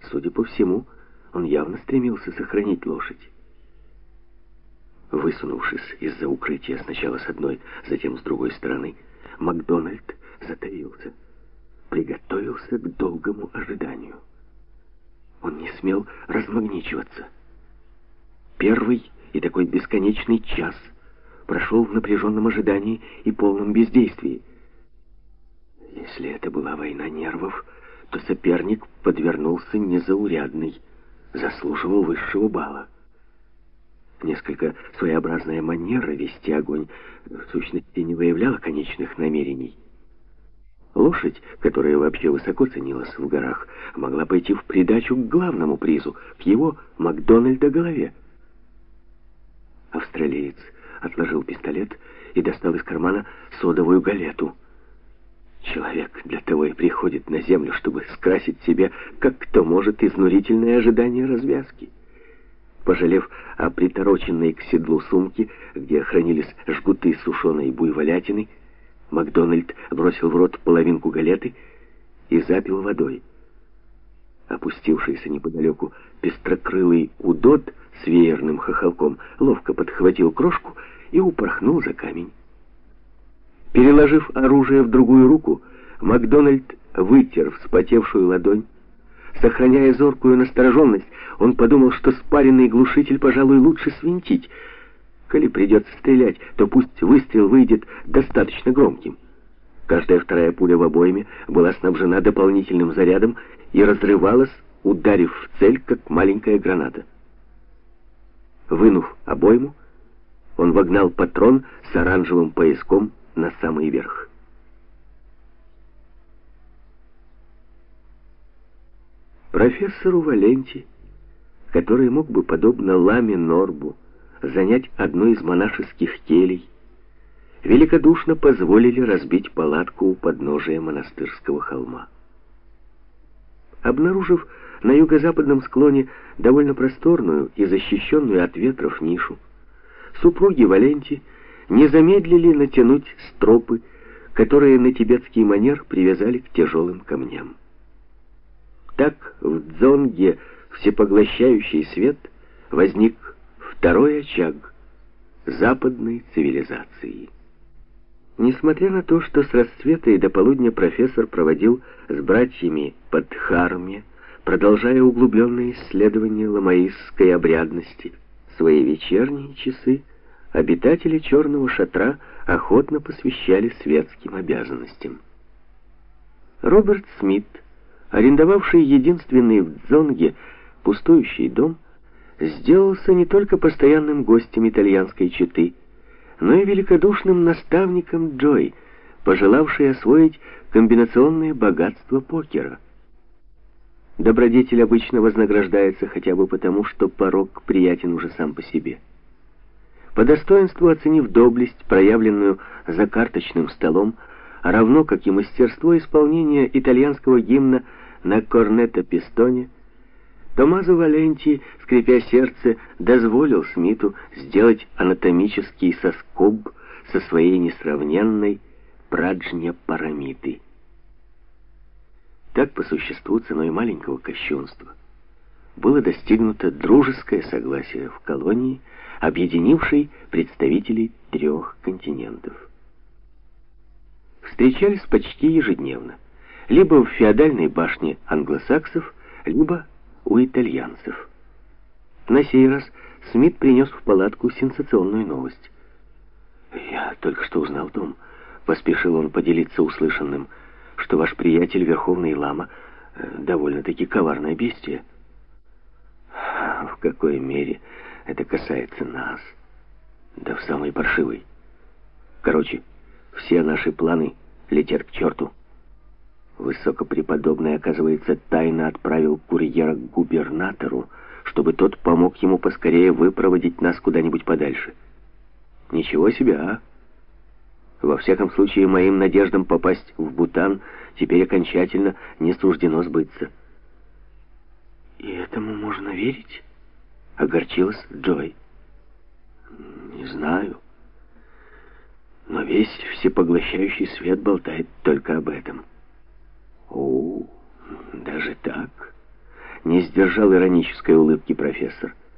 Судя по всему, он явно стремился сохранить лошадь. Высунувшись из-за укрытия сначала с одной, затем с другой стороны, Макдональд затаился, приготовился к долгому ожиданию. Он не смел размагничиваться. Первый и такой бесконечный час прошел в напряженном ожидании и полном бездействии. Если это была война нервов, то соперник подвернулся незаурядный, заслуживал высшего балла. Несколько своеобразная манера вести огонь в сущности не выявляла конечных намерений. Лошадь, которая вообще высоко ценилась в горах, могла пойти в придачу к главному призу, к его Макдональда голове. Австралиец отложил пистолет и достал из кармана содовую галету. Человек для того и приходит на землю, чтобы скрасить себе, как кто может, изнурительное ожидание развязки. Пожалев о притороченной к седлу сумке, где хранились жгуты сушеной буйволятины, Макдональд бросил в рот половинку галеты и запил водой. Опустившийся неподалеку пестрокрылый удод с веерным хохолком ловко подхватил крошку и упорхнул за камень. Переложив оружие в другую руку, Макдональд вытер вспотевшую ладонь. Сохраняя зоркую настороженность, он подумал, что спаренный глушитель, пожалуй, лучше свинтить. Коли придется стрелять, то пусть выстрел выйдет достаточно громким. Каждая вторая пуля в обойме была снабжена дополнительным зарядом и разрывалась, ударив в цель, как маленькая граната. Вынув обойму, он вогнал патрон с оранжевым пояском на самый верх. Профессору Валенти, который мог бы, подобно Ламе Норбу, занять одну из монашеских келей, великодушно позволили разбить палатку у подножия монастырского холма. Обнаружив на юго-западном склоне довольно просторную и защищенную от ветров нишу, супруги Валенти не замедлили натянуть стропы, которые на тибетский манер привязали к тяжелым камням. Так в Дзонге всепоглощающий свет возник второй очаг западной цивилизации. Несмотря на то, что с рассвета и до полудня профессор проводил с братьями под Дхарме, продолжая углубленные исследования ламаистской обрядности, свои вечерние часы обитатели черного шатра охотно посвящали светским обязанностям. Роберт Смит, арендовавший единственный в Дзонге пустующий дом, сделался не только постоянным гостем итальянской четы, но и великодушным наставником Джой, пожелавшей освоить комбинационные богатства покера. Добродетель обычно вознаграждается хотя бы потому, что порок приятен уже сам по себе. По достоинству оценив доблесть, проявленную за карточным столом, равно как и мастерство исполнения итальянского гимна на корнетто-пистоне, Томмазо Валенти, скрипя сердце, дозволил Смиту сделать анатомический соскоб со своей несравненной Праджня-Парамиты. Так, по существу, ценой маленького кощунства, было достигнуто дружеское согласие в колонии, объединившей представителей 3 континентов. Встречались почти ежедневно, либо в феодальной башне англосаксов, либо у итальянцев. На сей раз Смит принес в палатку сенсационную новость. «Я только что узнал, Том», — поспешил он поделиться услышанным, «что ваш приятель, Верховный Лама, довольно-таки коварное бестие». «В какой мере это касается нас?» «Да в самой паршивой. Короче, все наши планы летят к черту. Высокопреподобный, оказывается, тайно отправил курьера к губернатору, чтобы тот помог ему поскорее выпроводить нас куда-нибудь подальше. Ничего себе, а? Во всяком случае, моим надеждам попасть в Бутан теперь окончательно не суждено сбыться». «И этому можно верить?» — огорчилась Джой. «Не знаю. Но весь всепоглощающий свет болтает только об этом». «О, даже так?» не сдержал иронической улыбки профессор.